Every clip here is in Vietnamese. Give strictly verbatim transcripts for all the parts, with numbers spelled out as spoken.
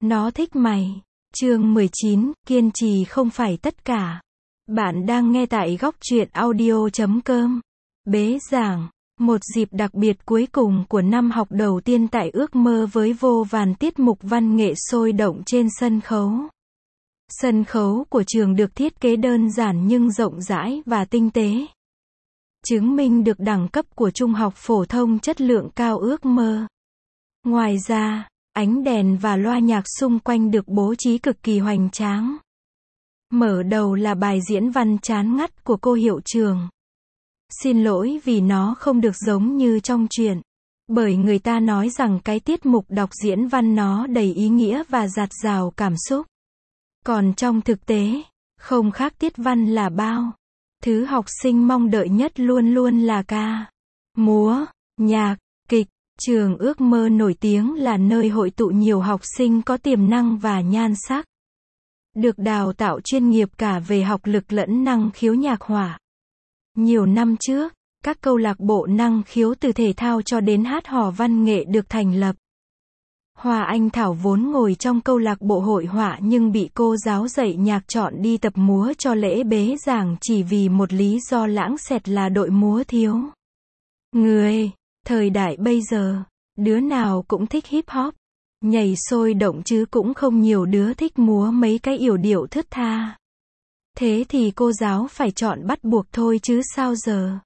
Nó thích mày. Chương mười chín, kiên trì không phải tất cả. Bạn đang nghe tại góc truyện audio chấm com. Bế giảng. Một dịp đặc biệt cuối cùng của năm học đầu tiên tại ước mơ với vô vàn tiết mục văn nghệ sôi động trên sân khấu. Sân khấu của trường được thiết kế đơn giản nhưng rộng rãi và tinh tế. Chứng minh được đẳng cấp của trung học phổ thông chất lượng cao ước mơ. Ngoài ra, ánh đèn và loa nhạc xung quanh được bố trí cực kỳ hoành tráng. Mở đầu là bài diễn văn chán ngắt của cô hiệu trưởng. Xin lỗi vì nó không được giống như trong truyện. Bởi người ta nói rằng cái tiết mục đọc diễn văn nó đầy ý nghĩa và dạt dào cảm xúc. Còn trong thực tế, không khác tiết văn là bao. Thứ học sinh mong đợi nhất luôn luôn là ca, múa, nhạc, kịch. Trường ước mơ nổi tiếng là nơi hội tụ nhiều học sinh có tiềm năng và nhan sắc. Được đào tạo chuyên nghiệp cả về học lực lẫn năng khiếu nhạc họa. Nhiều năm trước, các câu lạc bộ năng khiếu từ thể thao cho đến hát hò văn nghệ được thành lập. Hoa Anh Thảo vốn ngồi trong câu lạc bộ hội họa nhưng bị cô giáo dạy nhạc chọn đi tập múa cho lễ bế giảng chỉ vì một lý do lãng xẹt là đội múa thiếu người. Thời đại bây giờ, đứa nào cũng thích hip hop, nhảy sôi động chứ cũng không nhiều đứa thích múa mấy cái yểu điệu thướt tha. Thế thì cô giáo phải chọn bắt buộc thôi chứ sao giờ.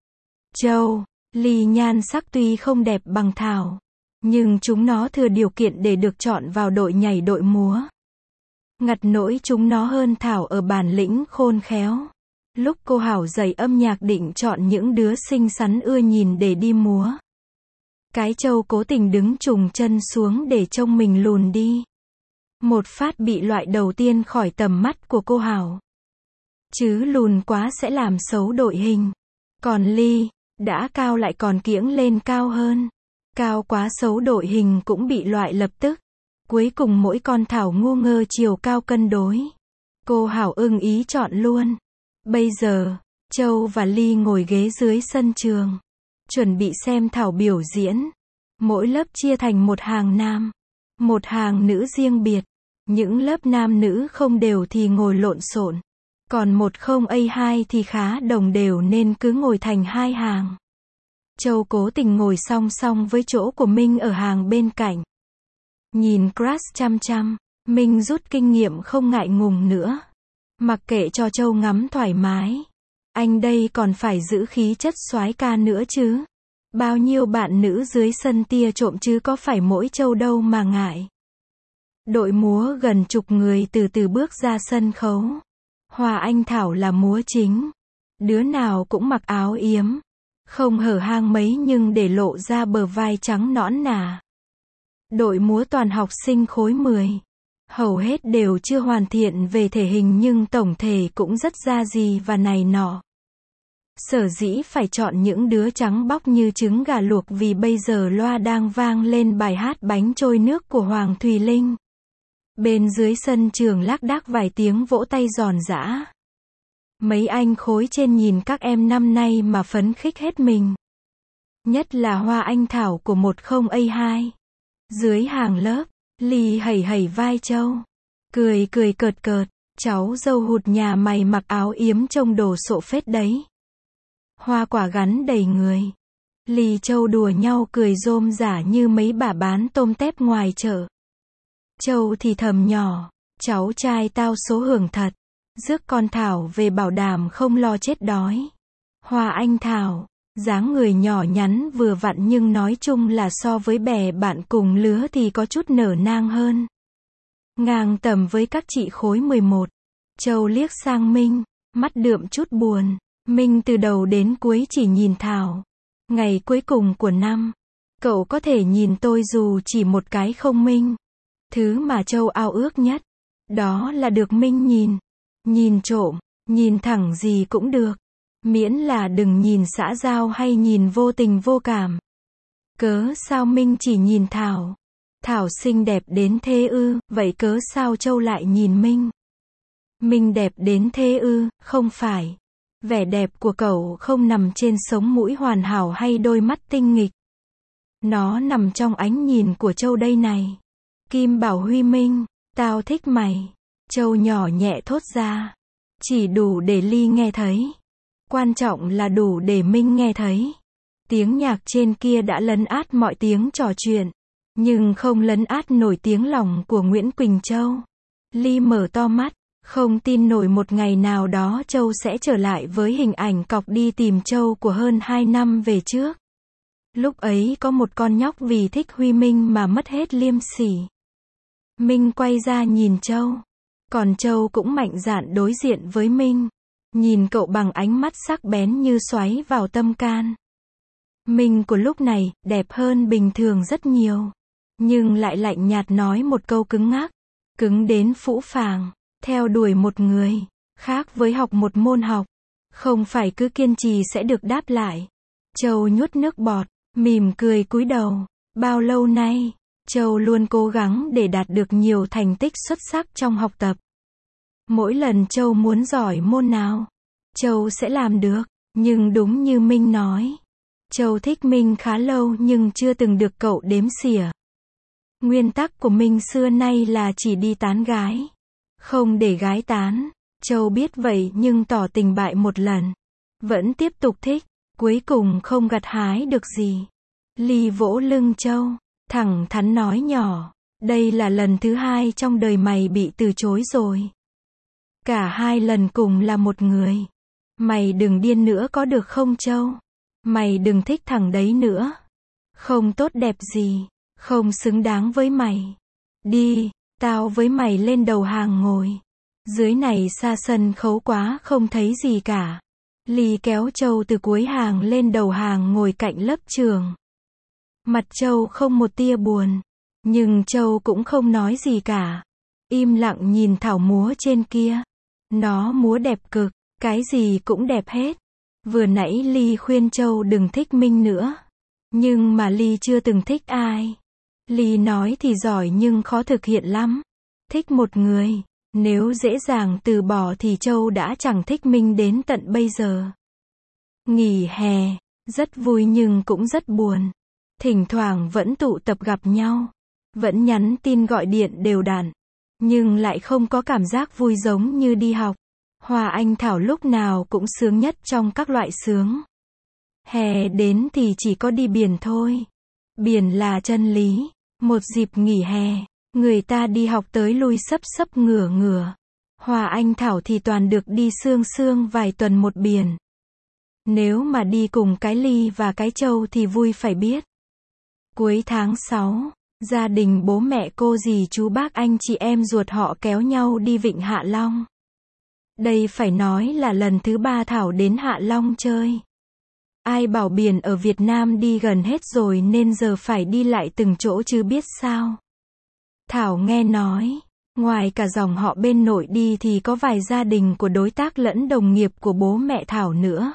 Châu, Ly nhan sắc tuy không đẹp bằng Thảo, nhưng chúng nó thừa điều kiện để được chọn vào đội nhảy đội múa. Ngặt nỗi chúng nó hơn Thảo ở bản lĩnh khôn khéo. Lúc cô Hảo dạy âm nhạc định chọn những đứa xinh xắn ưa nhìn để đi múa. Cái Châu cố tình đứng trùng chân xuống để trông mình lùn đi. Một phát bị loại đầu tiên khỏi tầm mắt của cô Hảo. Chứ lùn quá sẽ làm xấu đội hình. Còn Ly, đã cao lại còn kiễng lên cao hơn. Cao quá xấu đội hình cũng bị loại lập tức. Cuối cùng mỗi con Thảo ngu ngơ chiều cao cân đối. Cô Hảo ưng ý chọn luôn. Bây giờ, Châu và Ly ngồi ghế dưới sân trường. Chuẩn bị xem Thảo biểu diễn. Mỗi lớp chia thành một hàng nam, một hàng nữ riêng biệt. Những lớp nam nữ không đều thì ngồi lộn xộn. Còn một không A hai thì khá đồng đều nên cứ ngồi thành hai hàng. Châu cố tình ngồi song song với chỗ của Minh ở hàng bên cạnh. Nhìn crush chăm chăm, Minh rút kinh nghiệm không ngại ngùng nữa. Mặc kệ cho Châu ngắm thoải mái. Anh đây còn phải giữ khí chất soái ca nữa chứ. Bao nhiêu bạn nữ dưới sân tia trộm chứ có phải mỗi Châu đâu mà ngại. Đội múa gần chục người từ từ bước ra sân khấu. Hoa Anh Thảo là múa chính. Đứa nào cũng mặc áo yếm. Không hở hang mấy nhưng để lộ ra bờ vai trắng nõn nà. Đội múa toàn học sinh khối mười. Hầu hết đều chưa hoàn thiện về thể hình nhưng tổng thể cũng rất ra gì và này nọ. Sở dĩ phải chọn những đứa trắng bóc như trứng gà luộc vì bây giờ loa đang vang lên bài hát Bánh trôi nước của Hoàng Thùy Linh. Bên dưới sân trường lác đác vài tiếng vỗ tay giòn giã. Mấy anh khối trên nhìn các em năm nay mà phấn khích hết mình. Nhất là Hoa Anh Thảo của một không A hai. Dưới hàng lớp, Ly hẩy hẩy vai Châu. Cười cười cợt cợt, cháu dâu hụt nhà mày mặc áo yếm trông đồ sộ phết đấy. Hoa quả gắn đầy người. Ly Châu đùa nhau cười rôm rả như mấy bà bán tôm tép ngoài chợ. Châu thì thầm nhỏ, cháu trai tao số hưởng thật. Rước con Thảo về bảo đảm không lo chết đói. Hoa Anh Thảo, dáng người nhỏ nhắn vừa vặn nhưng nói chung là so với bè bạn cùng lứa thì có chút nở nang hơn. Ngang tầm với các chị khối mười một. Châu liếc sang Minh, mắt đượm chút buồn. Minh từ đầu đến cuối chỉ nhìn Thảo. Ngày cuối cùng của năm, cậu có thể nhìn tôi dù chỉ một cái không Minh? Thứ mà Châu ao ước nhất, đó là được Minh nhìn. Nhìn trộm, nhìn thẳng gì cũng được. Miễn là đừng nhìn xã giao hay nhìn vô tình vô cảm. Cớ sao Minh chỉ nhìn Thảo? Thảo xinh đẹp đến thế ư, vậy cớ sao Châu lại nhìn Minh? Minh đẹp đến thế ư, không phải. Vẻ đẹp của cậu không nằm trên sống mũi hoàn hảo hay đôi mắt tinh nghịch. Nó nằm trong ánh nhìn của Châu đây này. Kim bảo Huy Minh, tao thích mày. Châu nhỏ nhẹ thốt ra. Chỉ đủ để Ly nghe thấy. Quan trọng là đủ để Minh nghe thấy. Tiếng nhạc trên kia đã lấn át mọi tiếng trò chuyện. Nhưng không lấn át nổi tiếng lòng của Nguyễn Quỳnh Châu. Ly mở to mắt. Không tin nổi một ngày nào đó Châu sẽ trở lại với hình ảnh cọc đi tìm Châu của hơn hai năm về trước. Lúc ấy có một con nhóc vì thích Huy Minh mà mất hết liêm sỉ. Minh quay ra nhìn Châu. Còn Châu cũng mạnh dạn đối diện với Minh. Nhìn cậu bằng ánh mắt sắc bén như xoáy vào tâm can. Minh của lúc này, đẹp hơn bình thường rất nhiều. Nhưng lại lạnh nhạt nói một câu cứng ngắc. Cứng đến phũ phàng. Theo đuổi một người. Khác với học một môn học. Không phải cứ kiên trì sẽ được đáp lại. Châu nuốt nước bọt. Mỉm cười cúi đầu. Bao lâu nay, Châu luôn cố gắng để đạt được nhiều thành tích xuất sắc trong học tập. Mỗi lần Châu muốn giỏi môn nào, Châu sẽ làm được. Nhưng đúng như Minh nói, Châu thích Minh khá lâu nhưng chưa từng được cậu đếm xỉa. Nguyên tắc của Minh xưa nay là chỉ đi tán gái, không để gái tán. Châu biết vậy nhưng tỏ tình bại một lần. Vẫn tiếp tục thích, cuối cùng không gặt hái được gì. Ly vỗ lưng Châu, thẳng thắn nói nhỏ, đây là lần thứ hai trong đời mày bị từ chối rồi. Cả hai lần cùng là một người. Mày đừng điên nữa có được không Châu? Mày đừng thích thằng đấy nữa. Không tốt đẹp gì, không xứng đáng với mày. Đi, tao với mày lên đầu hàng ngồi. Dưới này xa sân khấu quá không thấy gì cả. Ly kéo Châu từ cuối hàng lên đầu hàng ngồi cạnh lớp trường. Mặt Châu không một tia buồn. Nhưng Châu cũng không nói gì cả. Im lặng nhìn Thảo múa trên kia. Nó múa đẹp cực, cái gì cũng đẹp hết. Vừa nãy Ly khuyên Châu đừng thích Minh nữa. Nhưng mà Ly chưa từng thích ai. Ly nói thì giỏi nhưng khó thực hiện lắm. Thích một người, nếu dễ dàng từ bỏ thì Châu đã chẳng thích Minh đến tận bây giờ. Nghỉ hè, rất vui nhưng cũng rất buồn. Thỉnh thoảng vẫn tụ tập gặp nhau. Vẫn nhắn tin gọi điện đều đặn. Nhưng lại không có cảm giác vui giống như đi học. Hoa Anh Thảo lúc nào cũng sướng nhất trong các loại sướng. Hè đến thì chỉ có đi biển thôi. Biển là chân lý. Một dịp nghỉ hè, người ta đi học tới lui sấp sấp ngửa ngửa. Hoa Anh Thảo thì toàn được đi sương sương vài tuần một biển. Nếu mà đi cùng cái Ly và cái Châu thì vui phải biết. Cuối tháng sáu, gia đình bố mẹ cô dì chú bác anh chị em ruột họ kéo nhau đi Vịnh Hạ Long. Đây phải nói là lần thứ ba Thảo đến Hạ Long chơi. Ai bảo biển ở Việt Nam đi gần hết rồi nên giờ phải đi lại từng chỗ chứ biết sao. Thảo nghe nói, ngoài cả dòng họ bên nội đi thì có vài gia đình của đối tác lẫn đồng nghiệp của bố mẹ Thảo nữa.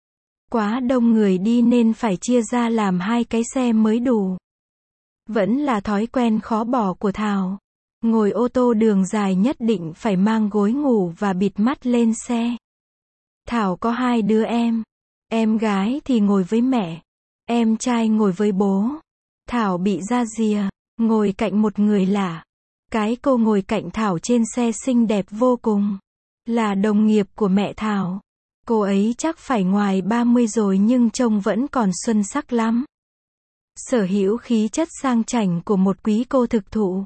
Quá đông người đi nên phải chia ra làm hai cái xe mới đủ. Vẫn là thói quen khó bỏ của Thảo. Ngồi ô tô đường dài nhất định phải mang gối ngủ và bịt mắt lên xe. Thảo có hai đứa em. Em gái thì ngồi với mẹ. Em trai ngồi với bố. Thảo bị ra rìa, ngồi cạnh một người lạ. Cái cô ngồi cạnh Thảo trên xe xinh đẹp vô cùng. Là đồng nghiệp của mẹ Thảo. Cô ấy chắc phải ngoài ba mươi rồi nhưng trông vẫn còn xuân sắc lắm. Sở hữu khí chất sang chảnh của một quý cô thực thụ.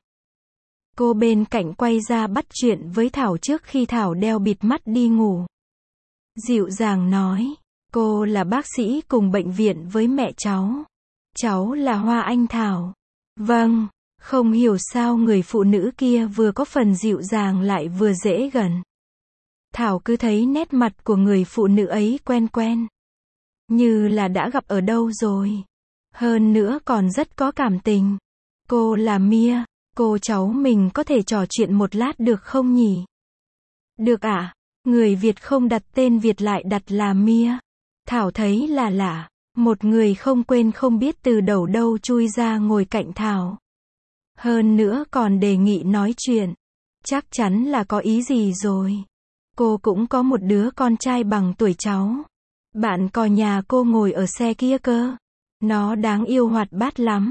Cô bên cạnh quay ra bắt chuyện với Thảo trước khi Thảo đeo bịt mắt đi ngủ. Dịu dàng nói, cô là bác sĩ cùng bệnh viện với mẹ cháu. Cháu là Hoa Anh Thảo. Vâng, không hiểu sao người phụ nữ kia vừa có phần dịu dàng lại vừa dễ gần. Thảo cứ thấy nét mặt của người phụ nữ ấy quen quen. Như là đã gặp ở đâu rồi. Hơn nữa còn rất có cảm tình. Cô là Mia, cô cháu mình có thể trò chuyện một lát được không nhỉ? Được ạ, à? Người Việt không đặt tên Việt lại đặt là Mia. Thảo thấy là lạ, một người không quên không biết từ đầu đâu chui ra ngồi cạnh Thảo. Hơn nữa còn đề nghị nói chuyện. Chắc chắn là có ý gì rồi. Cô cũng có một đứa con trai bằng tuổi cháu. Bạn cò nhà cô ngồi ở xe kia cơ. Nó đáng yêu hoạt bát lắm.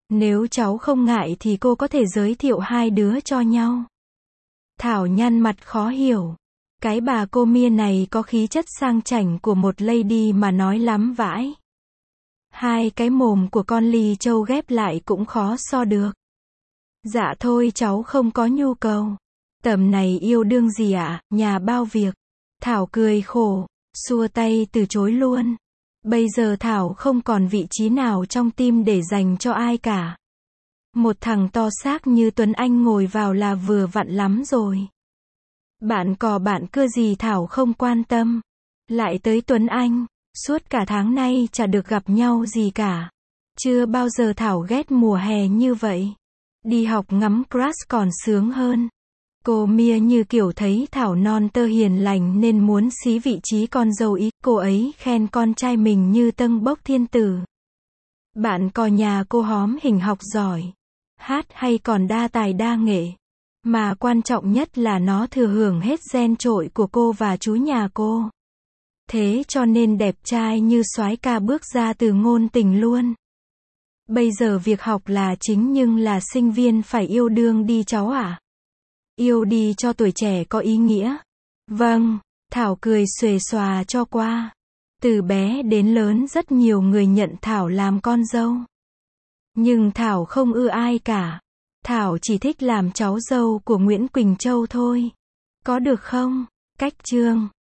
Nếu cháu không ngại thì cô có thể giới thiệu hai đứa cho nhau. Thảo nhăn mặt khó hiểu. Cái bà cô Mia này có khí chất sang chảnh của một lady mà nói lắm vãi. Hai cái mồm của con Ly Châu ghép lại cũng khó so được. Dạ thôi cháu không có nhu cầu. Tầm này yêu đương gì ạ, à? Nhà bao việc. Thảo cười khổ, xua tay từ chối luôn. Bây giờ Thảo không còn vị trí nào trong tim để dành cho ai cả. Một thằng to xác như Tuấn Anh ngồi vào là vừa vặn lắm rồi. Bạn cò bạn cưa gì Thảo không quan tâm. Lại tới Tuấn Anh, suốt cả tháng nay chả được gặp nhau gì cả. Chưa bao giờ Thảo ghét mùa hè như vậy. Đi học ngắm crush còn sướng hơn. Cô Mia như kiểu thấy Thảo non tơ hiền lành nên muốn xí vị trí con dâu ý. Cô ấy khen con trai mình như tâng bốc thiên tử. Bạn cò nhà cô hóm hình học giỏi. Hát hay còn đa tài đa nghệ. Mà quan trọng nhất là nó thừa hưởng hết gen trội của cô và chú nhà cô. Thế cho nên đẹp trai như soái ca bước ra từ ngôn tình luôn. Bây giờ việc học là chính nhưng là sinh viên phải yêu đương đi cháu ạ. Yêu đi cho tuổi trẻ có ý nghĩa. Vâng, Thảo cười xuề xòa cho qua. Từ bé đến lớn rất nhiều người nhận Thảo làm con dâu. Nhưng Thảo không ưa ai cả. Thảo chỉ thích làm cháu dâu của Nguyễn Quỳnh Châu thôi. Có được không? Cách chương